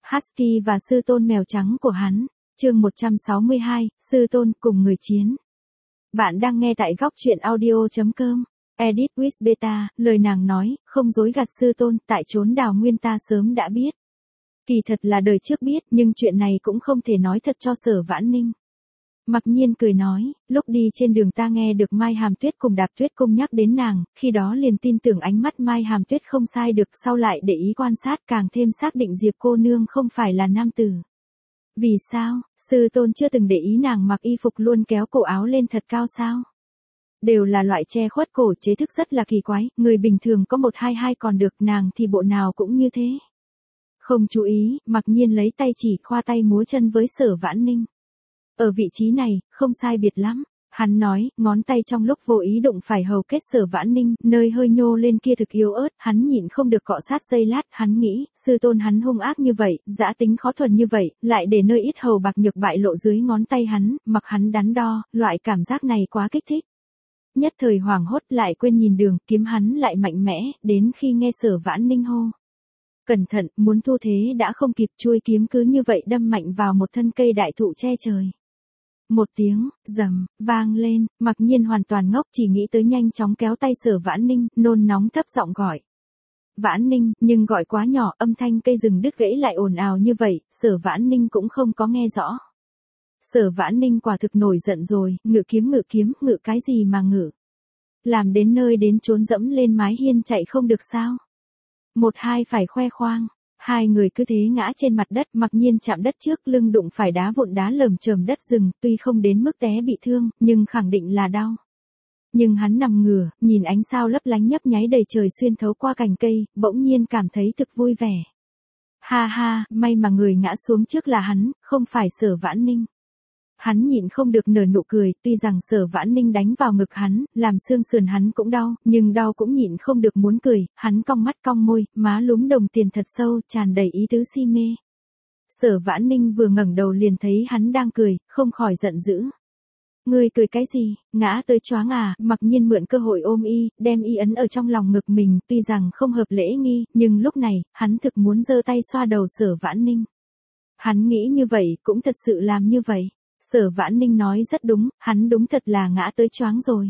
Husky và sư tôn mèo trắng của hắn. Chương 162, sư tôn cùng người chiến. Bạn đang nghe tại góc truyện audio.com. Edit with Beta, lời nàng nói, không dối gạt sư tôn, tại chốn đào nguyên ta sớm đã biết. Kỳ thật là đời trước biết, nhưng chuyện này cũng không thể nói thật cho Sở Vãn Ninh. Mặc Nhiên cười nói, lúc đi trên đường ta nghe được Mai Hàm Tuyết cùng Đạp Tuyết Cung nhắc đến nàng, khi đó liền tin tưởng ánh mắt Mai Hàm Tuyết không sai được, sau lại để ý quan sát càng thêm xác định Diệp cô nương không phải là nam tử. Vì sao, sư tôn chưa từng để ý nàng mặc y phục luôn kéo cổ áo lên thật cao sao? Đều là loại che khuất cổ, chế thức rất là kỳ quái, người bình thường có 122 còn được, nàng thì bộ nào cũng như thế. Không chú ý, Mặc Nhiên lấy tay chỉ khoa tay múa chân với Sở Vãn Ninh. Ở vị trí này, không sai biệt lắm. Hắn nói, ngón tay trong lúc vô ý đụng phải hầu kết Sở Vãn Ninh, nơi hơi nhô lên kia thực yếu ớt, hắn nhịn không được cọ sát giây lát, hắn nghĩ, sư tôn hắn hung ác như vậy, dã tính khó thuần như vậy, lại để nơi ít hầu bạc nhược bại lộ dưới ngón tay hắn, mặc hắn đắn đo, loại cảm giác này quá kích thích. Nhất thời hoảng hốt lại quên nhìn đường, kiếm hắn lại mạnh mẽ, đến khi nghe Sở Vãn Ninh hô. Cẩn thận, muốn thu thế đã không kịp, chuôi kiếm cứ như vậy đâm mạnh vào một thân cây đại thụ che trời. Một tiếng, rầm, vang lên, Mặc Nhiên hoàn toàn ngốc, chỉ nghĩ tới nhanh chóng kéo tay Sở Vãn Ninh, nôn nóng thấp giọng gọi. Vãn Ninh, nhưng gọi quá nhỏ, âm thanh cây rừng đứt gãy lại ồn ào như vậy, Sở Vãn Ninh cũng không có nghe rõ. Sở Vãn Ninh quả thực nổi giận rồi, ngự kiếm, ngự cái gì mà ngự. Làm đến nơi đến chốn dẫm lên mái hiên chạy không được sao. 1-2 phải khoe khoang. Hai người cứ thế ngã trên mặt đất, Mặc Nhiên chạm đất trước, lưng đụng phải đá vụn đá lởm chởm đất rừng, tuy không đến mức té bị thương, nhưng khẳng định là đau. Nhưng hắn nằm ngửa, nhìn ánh sao lấp lánh nhấp nháy đầy trời xuyên thấu qua cành cây, bỗng nhiên cảm thấy thực vui vẻ. Ha ha, may mà người ngã xuống trước là hắn, không phải Sở Vãn Ninh. Hắn nhịn không được nở nụ cười, tuy rằng Sở Vãn Ninh đánh vào ngực hắn, làm xương sườn hắn cũng đau, nhưng đau cũng nhịn không được muốn cười, hắn cong mắt cong môi, má lúm đồng tiền thật sâu, tràn đầy ý tứ si mê. Sở Vãn Ninh vừa ngẩng đầu liền thấy hắn đang cười, không khỏi giận dữ. Ngươi cười cái gì, ngã tới choáng à? Mặc Nhiên mượn cơ hội ôm y, đem y ấn ở trong lòng ngực mình, tuy rằng không hợp lễ nghi, nhưng lúc này, hắn thực muốn giơ tay xoa đầu Sở Vãn Ninh. Hắn nghĩ như vậy, cũng thật sự làm như vậy. Sở Vãn Ninh nói rất đúng, hắn đúng thật là ngã tới choáng rồi.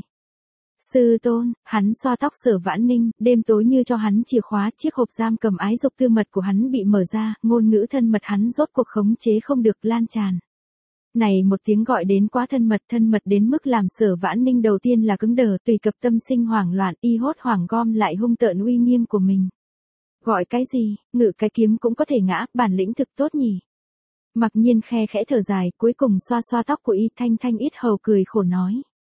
Sư tôn, hắn xoa tóc Sở Vãn Ninh, đêm tối như cho hắn chìa khóa, chiếc hộp giam cầm ái dục tư mật của hắn bị mở ra, ngôn ngữ thân mật hắn rốt cuộc khống chế không được lan tràn. Này một tiếng gọi đến quá thân mật đến mức làm Sở Vãn Ninh đầu tiên là cứng đờ, tùy cập tâm sinh hoảng loạn, y hốt hoảng gom lại hung tợn uy nghiêm của mình. Gọi cái gì, ngự cái kiếm cũng có thể ngã, bản lĩnh thực tốt nhỉ. Mặc Nhiên khe khẽ thở dài, cuối cùng xoa xoa tóc của y, thanh ít hầu cười khổ nói.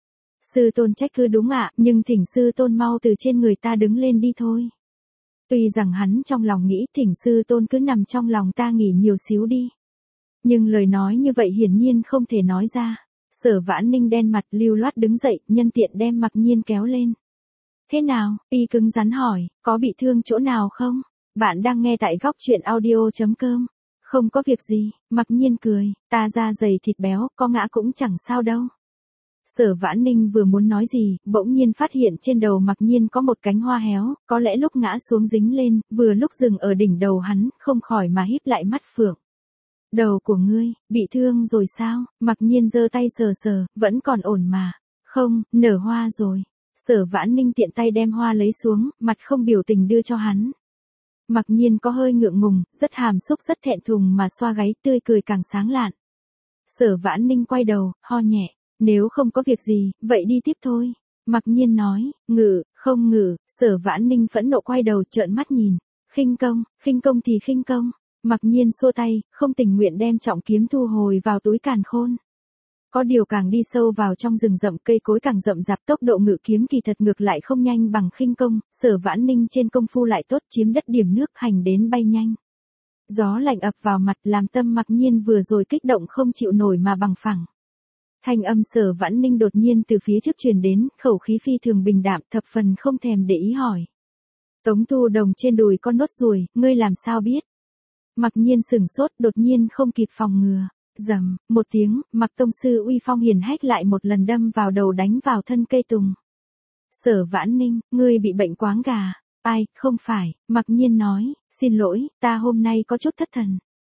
Sư tôn trách cứ đúng ạ, nhưng thỉnh sư tôn mau từ trên người ta đứng lên đi thôi. Tuy rằng hắn trong lòng nghĩ thỉnh sư tôn cứ nằm trong lòng ta nghỉ nhiều xíu đi. Nhưng lời nói như vậy hiển nhiên không thể nói ra. Sở Vãn Ninh đen mặt lưu loát đứng dậy, nhân tiện đem Mặc Nhiên kéo lên. Thế nào, y cứng rắn hỏi, có bị thương chỗ nào không? Bạn đang nghe tại góc truyện audio.com. Không có việc gì, Mặc Nhiên cười, ta da dày thịt béo, có ngã cũng chẳng sao đâu. Sở Vãn Ninh vừa muốn nói gì, bỗng nhiên phát hiện trên đầu Mặc Nhiên có một cánh hoa héo, có lẽ lúc ngã xuống dính lên, vừa lúc dừng ở đỉnh đầu hắn, không khỏi mà híp lại mắt phượng. Đầu của ngươi, bị thương rồi sao? Mặc Nhiên giơ tay sờ, vẫn còn ổn mà. Không, nở hoa rồi. Sở Vãn Ninh tiện tay đem hoa lấy xuống, mặt không biểu tình đưa cho hắn. Mặc Nhiên có hơi ngượng ngùng, rất hàm xúc rất thẹn thùng mà xoa gáy, tươi cười càng sáng lạn. Sở Vãn Ninh quay đầu, ho nhẹ, nếu không có việc gì, vậy đi tiếp thôi. Mặc Nhiên nói, không ngự, Sở Vãn Ninh phẫn nộ quay đầu trợn mắt nhìn. Khinh công thì khinh công. Mặc Nhiên xua tay, không tình nguyện đem trọng kiếm thu hồi vào túi càn khôn. Có điều càng đi sâu vào trong rừng rậm cây cối càng rậm rạp, tốc độ ngự kiếm kỳ thật ngược lại không nhanh bằng khinh công, Sở Vãn Ninh trên công phu lại tốt, chiếm đất điểm nước, hành đến bay nhanh. Gió lạnh ập vào mặt làm tâm Mặc Nhiên vừa rồi kích động không chịu nổi mà bằng phẳng. Thanh âm Sở Vãn Ninh đột nhiên từ phía trước truyền đến, khẩu khí phi thường bình đạm, thập phần không thèm để ý hỏi. Tống Tu Đồng trên đùi con nốt ruồi, ngươi làm sao biết? Mặc Nhiên sửng sốt, đột nhiên không kịp phòng ngừa. Rầm, một tiếng, Mặc tông sư uy phong hiển hách lại một lần đâm vào đầu đánh vào thân cây tùng. Sở Vãn Ninh, ngươi bị bệnh quáng gà. Ai, không phải, Mặc Nhiên nói, xin lỗi, ta hôm nay có chút thất thần.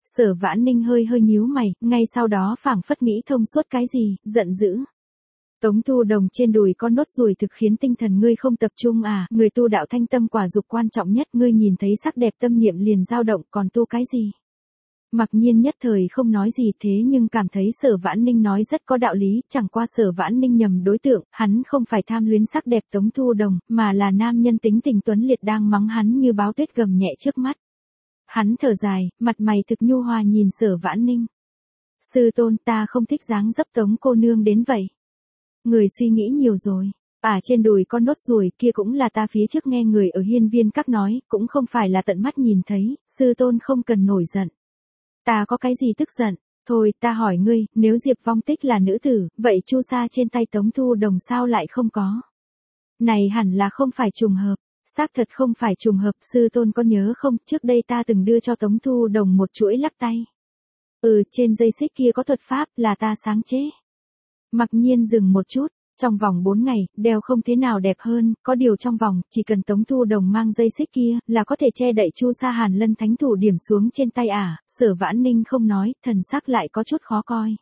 Sở Vãn Ninh hơi hơi nhíu mày, ngay sau đó phảng phất nghĩ thông suốt cái gì, giận dữ. Tống Thu Đồng, trên đùi có nốt ruồi thực khiến tinh thần ngươi không tập trung à, người tu đạo thanh tâm quả dục quan trọng nhất, ngươi nhìn thấy sắc đẹp tâm niệm liền dao động, còn tu cái gì? Mặc Nhiên nhất thời không nói gì, thế nhưng cảm thấy Sở Vãn Ninh nói rất có đạo lý, chẳng qua Sở Vãn Ninh nhầm đối tượng, hắn không phải tham luyến sắc đẹp Tống Thu Đồng, mà là nam nhân tính tình tuấn liệt đang mắng hắn như báo tuyết gầm nhẹ trước mắt. Hắn thở dài, mặt mày thực nhu hòa nhìn Sở Vãn Ninh. Sư tôn, ta không thích dáng dấp Tống cô nương đến vậy. Người suy nghĩ nhiều rồi. Trên đùi con nốt ruồi kia cũng là ta phía trước nghe người ở hiên viên các nói, cũng không phải là tận mắt nhìn thấy, sư tôn không cần nổi giận. Ta có cái gì tức giận? Thôi, ta hỏi ngươi, nếu Diệp Vong Tích là nữ tử, vậy chu sa trên tay Tống Thu Đồng sao lại không có? Này hẳn là không phải trùng hợp. Xác thật không phải trùng hợp, sư tôn có nhớ không, trước đây ta từng đưa cho Tống Thu Đồng một chuỗi lắc tay. Trên dây xích kia có thuật pháp, là ta sáng chế. Mặc Nhiên dừng một chút, trong vòng 4 ngày, đeo không thế nào đẹp hơn, có điều trong vòng, chỉ cần Tống Thu Đồng mang dây xích kia, là có thể che đậy chu sa Hàn Lân thánh thủ điểm xuống trên tay Sở Vãn Ninh không nói, thần sắc lại có chút khó coi.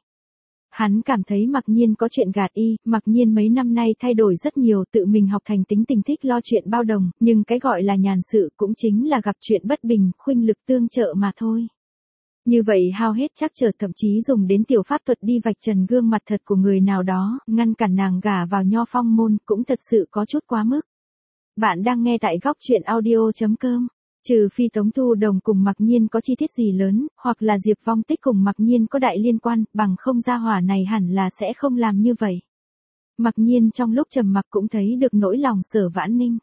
Hắn cảm thấy Mặc Nhiên có chuyện gạt y, Mặc Nhiên mấy năm nay thay đổi rất nhiều, tự mình học thành tính tình thích lo chuyện bao đồng, nhưng cái gọi là nhàn sự cũng chính là gặp chuyện bất bình, khuynh lực tương trợ mà thôi. Như vậy hao hết chắc trở, thậm chí dùng đến tiểu pháp thuật đi vạch trần gương mặt thật của người nào đó, ngăn cản nàng gả vào Nho Phong môn, cũng thật sự có chút quá mức. Bạn đang nghe tại góc truyện audio.com. Trừ phi Tống Thu Đồng cùng Mặc Nhiên có chi tiết gì lớn, hoặc là Diệp Vong Tích cùng Mặc Nhiên có đại liên quan, bằng không gia hỏa này hẳn là sẽ không làm như vậy. Mặc Nhiên trong lúc trầm mặc cũng thấy được nỗi lòng Sở Vãn Ninh.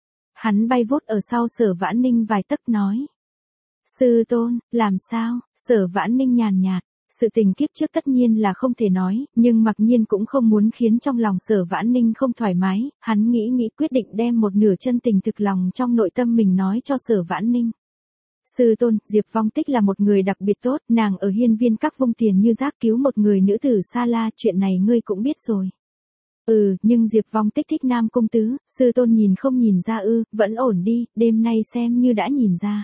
Hắn bay vút ở sau Sở Vãn Ninh vài tấc nói. Sư tôn, làm sao? Sở Vãn Ninh nhàn nhạt. Sự tình kiếp trước tất nhiên là không thể nói, nhưng Mặc Nhiên cũng không muốn khiến trong lòng Sở Vãn Ninh không thoải mái, hắn nghĩ quyết định đem một nửa chân tình thực lòng trong nội tâm mình nói cho Sở Vãn Ninh. Sư tôn, Diệp Vong Tích là một người đặc biệt tốt, nàng ở hiên viên các vung tiền như rác cứu một người nữ tử xa la, chuyện này ngươi cũng biết rồi. Nhưng Diệp Vong Tích thích Nam Cung Tứ, sư tôn nhìn không nhìn ra vẫn ổn đi, đêm nay xem như đã nhìn ra.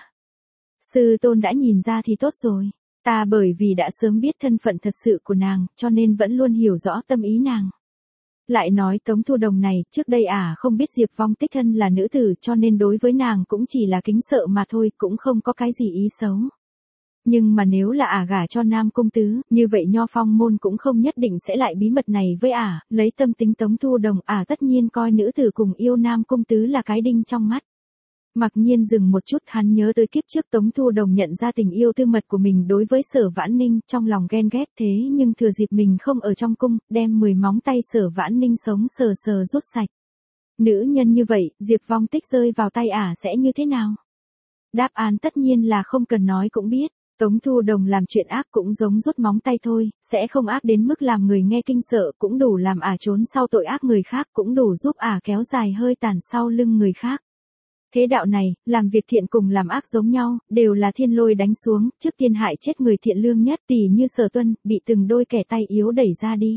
Sư tôn đã nhìn ra thì tốt rồi. Ta bởi vì đã sớm biết thân phận thật sự của nàng, cho nên vẫn luôn hiểu rõ tâm ý nàng. Lại nói Tống Thu Đồng này, trước đây không biết Diệp Vong Tích thân là nữ tử, cho nên đối với nàng cũng chỉ là kính sợ mà thôi, cũng không có cái gì ý xấu. Nhưng mà nếu là gả cho Nam Cung Tứ, như vậy Nho Phong môn cũng không nhất định sẽ lại bí mật này với lấy tâm tính Tống Thu Đồng, tất nhiên coi nữ tử cùng yêu Nam Cung Tứ là cái đinh trong mắt. Mặc Nhiên dừng một chút, hắn nhớ tới kiếp trước Tống Thu Đồng nhận ra tình yêu tư mật của mình đối với Sở Vãn Ninh, trong lòng ghen ghét, thế nhưng thừa dịp mình không ở trong cung, đem 10 móng tay Sở Vãn Ninh sống sờ rút sạch. Nữ nhân như vậy, Diệp Vong Tích rơi vào tay sẽ như thế nào? Đáp án tất nhiên là không cần nói cũng biết. Tống Thu Đồng làm chuyện ác cũng giống rút móng tay thôi, sẽ không ác đến mức làm người nghe kinh sợ, cũng đủ làm trốn sau tội ác người khác, cũng đủ giúp kéo dài hơi tàn sau lưng người khác. Thế đạo này, làm việc thiện cùng làm ác giống nhau, đều là thiên lôi đánh xuống, trước tiên hại chết người thiện lương nhất, tỉ như Sở Tuân, bị từng đôi kẻ tay yếu đẩy ra đi.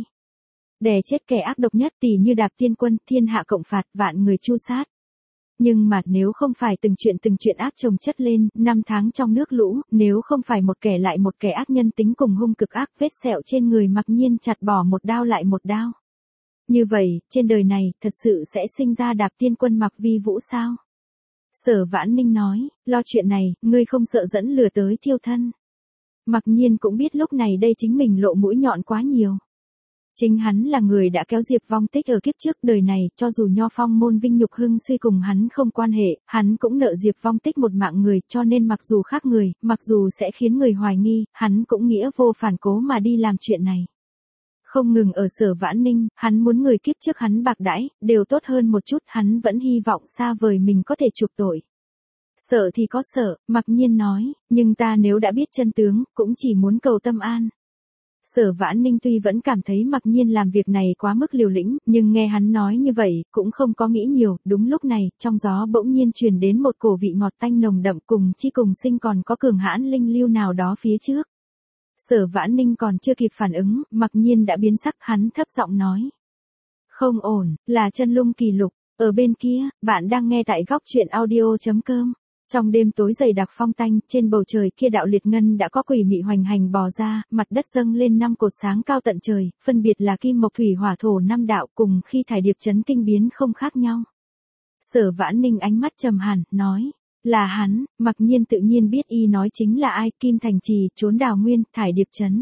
Đè chết kẻ ác độc nhất, tỉ như Đạp Tiên Quân, thiên hạ cộng phạt, vạn người chu sát. Nhưng mà nếu không phải từng chuyện ác chồng chất lên, 5 tháng trong nước lũ, nếu không phải một kẻ lại một kẻ ác nhân tính cùng hung cực ác, vết sẹo trên người Mặc Nhiên chặt bỏ một đao lại một đao. Như vậy, trên đời này, thật sự sẽ sinh ra Đạp Tiên Quân Mặc Vi Vũ sao? Sở Vãn Ninh nói, lo chuyện này, ngươi không sợ dẫn lừa tới thiêu thân. Mặc Nhiên cũng biết lúc này đây chính mình lộ mũi nhọn quá nhiều. Chính hắn là người đã kéo Diệp Vong Tích ở kiếp trước, đời này, cho dù Nho Phong môn vinh nhục hưng suy cùng hắn không quan hệ, hắn cũng nợ Diệp Vong Tích một mạng người, cho nên mặc dù khác người, mặc dù sẽ khiến người hoài nghi, hắn cũng nghĩa vô phản cố mà đi làm chuyện này. Không ngừng ở Sở Vãn Ninh, hắn muốn người kiếp trước hắn bạc đãi, đều tốt hơn một chút, hắn vẫn hy vọng xa vời mình có thể chuộc tội. Sợ thì có sợ, Mặc Nhiên nói, nhưng ta nếu đã biết chân tướng, cũng chỉ muốn cầu tâm an. Sở Vãn Ninh tuy vẫn cảm thấy Mặc Nhiên làm việc này quá mức liều lĩnh, nhưng nghe hắn nói như vậy, cũng không có nghĩ nhiều, đúng lúc này, trong gió bỗng nhiên truyền đến một cổ vị ngọt tanh nồng đậm, cùng sinh còn có cường hãn linh lưu nào đó phía trước. Sở Vãn Ninh còn chưa kịp phản ứng, Mặc Nhiên đã biến sắc, hắn thấp giọng nói. Không ổn, là chân lung kỳ lục, ở bên kia, bạn đang nghe tại góc truyện audio.com. Trong đêm tối dày đặc phong tanh, trên bầu trời kia đạo liệt ngân đã có quỷ mị hoành hành bò ra, mặt đất dâng lên 5 cột sáng cao tận trời, phân biệt là kim mộc thủy hỏa thổ 5 đạo, cùng khi thải điệp chấn kinh biến không khác nhau. Sở Vãn Ninh ánh mắt trầm hẳn, nói, là hắn. Mặc nhiên tự nhiên biết y nói chính là ai, Kim Thành Trì, trốn đào nguyên, thải điệp chấn.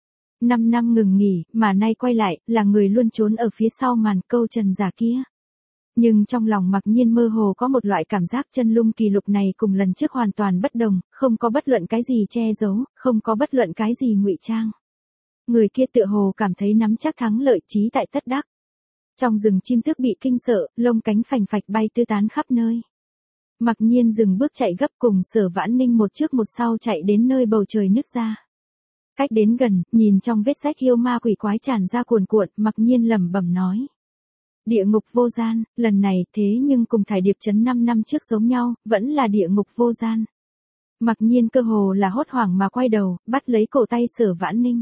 5 năm ngừng nghỉ, mà nay quay lại, là người luôn trốn ở phía sau màn câu trần giả kia. Nhưng trong lòng Mặc Nhiên mơ hồ có một loại cảm giác chân lung kỳ lục này cùng lần trước hoàn toàn bất đồng, không có bất luận cái gì che giấu, không có bất luận cái gì ngụy trang. Người kia tựa hồ cảm thấy nắm chắc thắng lợi, chí tại tất đắc. Trong rừng chim tước bị kinh sợ, lông cánh phành phạch bay tứ tán khắp nơi. Mặc Nhiên dừng bước chạy gấp cùng Sở Vãn Ninh một trước một sau chạy đến nơi bầu trời nứt ra. Cách đến gần, nhìn trong vết rách yêu ma quỷ quái tràn ra cuồn cuộn, Mặc Nhiên lẩm bẩm nói. Địa ngục vô gian, lần này thế nhưng cùng thải điệp chấn 5 năm trước giống nhau, vẫn là địa ngục vô gian. Mặc Nhiên cơ hồ là hốt hoảng mà quay đầu, bắt lấy cổ tay Sở Vãn Ninh.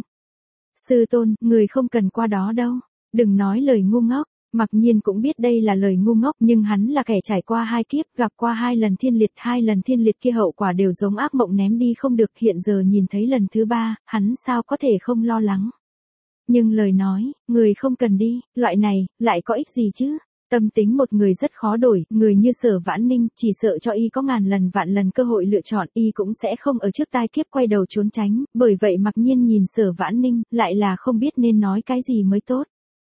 Sư tôn, người không cần qua đó đâu, đừng nói lời ngu ngốc. Mặc Nhiên cũng biết đây là lời ngu ngốc, nhưng hắn là kẻ trải qua 2 kiếp, gặp qua 2 lần thiên liệt kia hậu quả đều giống ác mộng ném đi không được, hiện giờ nhìn thấy lần thứ 3, hắn sao có thể không lo lắng. Nhưng lời nói, người không cần đi, loại này, lại có ích gì chứ? Tâm tính một người rất khó đổi, người như Sở Vãn Ninh, chỉ sợ cho y có ngàn lần vạn lần cơ hội lựa chọn, y cũng sẽ không ở trước tai kiếp quay đầu trốn tránh, bởi vậy Mặc Nhiên nhìn Sở Vãn Ninh, lại là không biết nên nói cái gì mới tốt.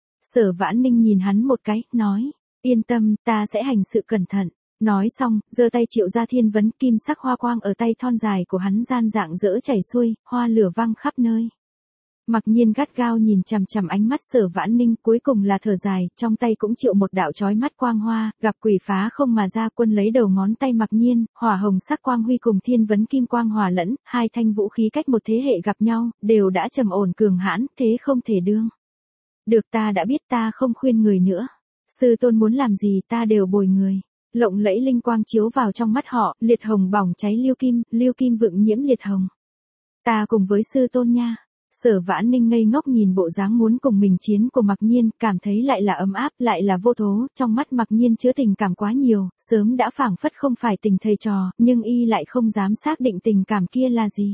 Sở Vãn Ninh nhìn hắn một cái, nói, yên tâm, ta sẽ hành sự cẩn thận. Nói xong, giơ tay triệu ra thiên vấn, kim sắc hoa quang ở tay thon dài của hắn gian dạng dỡ chảy xuôi, hoa lửa văng khắp nơi. Mặc Nhiên gắt gao nhìn chằm chằm ánh mắt Sở Vãn Ninh, cuối cùng là thở dài, trong tay cũng triệu một đạo chói mắt quang hoa, gặp quỷ phá không mà ra, quân lấy đầu ngón tay Mặc Nhiên, hỏa hồng sắc quang huy cùng thiên vấn kim quang hòa lẫn, 2 thanh vũ khí cách một thế hệ gặp nhau, đều đã trầm ổn cường hãn, thế không thể đương. Được, ta đã biết, ta không khuyên người nữa. Sư tôn muốn làm gì ta đều bồi người. Lộng lẫy linh quang chiếu vào trong mắt họ, liệt hồng bỏng cháy lưu kim vượng nhiễm liệt hồng. Ta cùng với sư tôn nha. Sở Vãn Ninh ngây ngốc nhìn bộ dáng muốn cùng mình chiến của Mặc Nhiên, cảm thấy lại là ấm áp, lại là vô thố, trong mắt Mặc Nhiên chứa tình cảm quá nhiều, sớm đã phảng phất không phải tình thầy trò, nhưng y lại không dám xác định tình cảm kia là gì.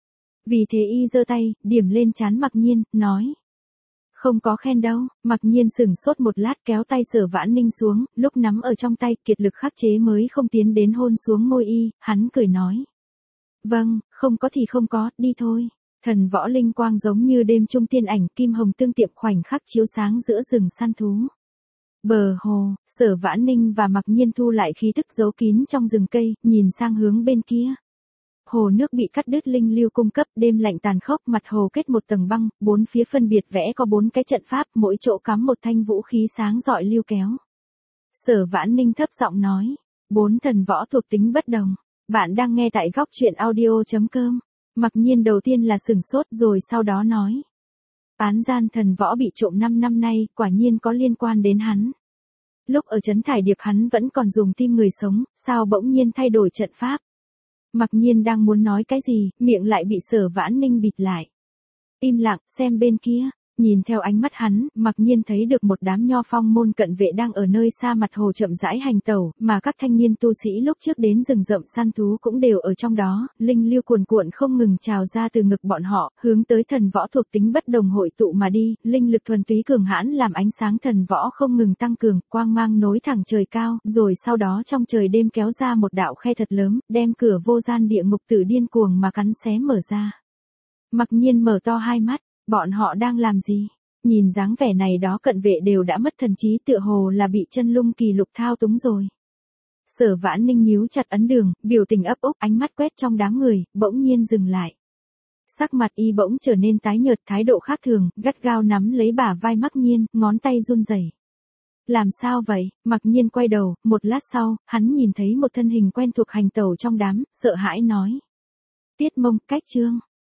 Vì thế y giơ tay, điểm lên trán Mặc Nhiên, nói. Không có khen đâu. Mặc Nhiên sửng sốt một lát, kéo tay Sở Vãn Ninh xuống, lúc nắm ở trong tay, kiệt lực khắc chế mới không tiến đến hôn xuống môi y, hắn cười nói. Vâng, không có thì không có, đi thôi. Thần võ linh quang giống như đêm trung tiên ảnh, kim hồng tương tiệm khoảnh khắc chiếu sáng giữa rừng săn thú. Bờ hồ, Sở Vãn Ninh và Mặc Nhiên thu lại khí tức giấu kín trong rừng cây, nhìn sang hướng bên kia. Hồ nước bị cắt đứt linh lưu cung cấp, đêm lạnh tàn khốc, mặt hồ kết một tầng băng, 4 phía phân biệt vẽ có 4 cái trận pháp, mỗi chỗ cắm một thanh vũ khí sáng rọi lưu kéo. Sở Vãn Ninh thấp giọng nói, 4 thần võ thuộc tính bất đồng. Bạn đang nghe tại góc truyện audio.com. Mặc Nhiên đầu tiên là sửng sốt rồi sau đó nói. Án gian thần võ bị trộm 5 năm nay, quả nhiên có liên quan đến hắn. Lúc ở trấn thải điệp hắn vẫn còn dùng tim người sống, sao bỗng nhiên thay đổi trận pháp. Mặc Nhiên đang muốn nói cái gì, miệng lại bị Sở Vãn Ninh bịt lại. Im lặng, xem bên kia. Nhìn theo ánh mắt hắn, Mặc Nhiên thấy được một đám nho phong môn cận vệ đang ở nơi xa mặt hồ chậm rãi hành tẩu, mà các thanh niên tu sĩ lúc trước đến rừng rậm săn thú cũng đều ở trong đó, linh lưu cuồn cuộn không ngừng trào ra từ ngực bọn họ, hướng tới thần võ thuộc tính bất đồng hội tụ mà đi, linh lực thuần túy cường hãn làm ánh sáng thần võ không ngừng tăng cường, quang mang nối thẳng trời cao, rồi sau đó trong trời đêm kéo ra một đạo khe thật lớn, đem cửa vô gian địa ngục tử điên cuồng mà cắn xé mở ra. Mặc Nhiên mở to hai mắt. Bọn họ đang làm gì? Nhìn dáng vẻ này đó cận vệ đều đã mất thần trí, tựa hồ là bị chân lung kỳ lục thao túng rồi. Sở Vãn Ninh nhíu chặt ấn đường, biểu tình ấp úp, ánh mắt quét trong đám người, bỗng nhiên dừng lại. Sắc mặt y bỗng trở nên tái nhợt, thái độ khác thường, gắt gao nắm lấy bả vai Mặc Nhiên, ngón tay run rẩy. Làm sao vậy? Mặc Nhiên quay đầu, một lát sau, hắn nhìn thấy một thân hình quen thuộc hành tẩu trong đám, sợ hãi nói. Tiết Mông, Cách Trương.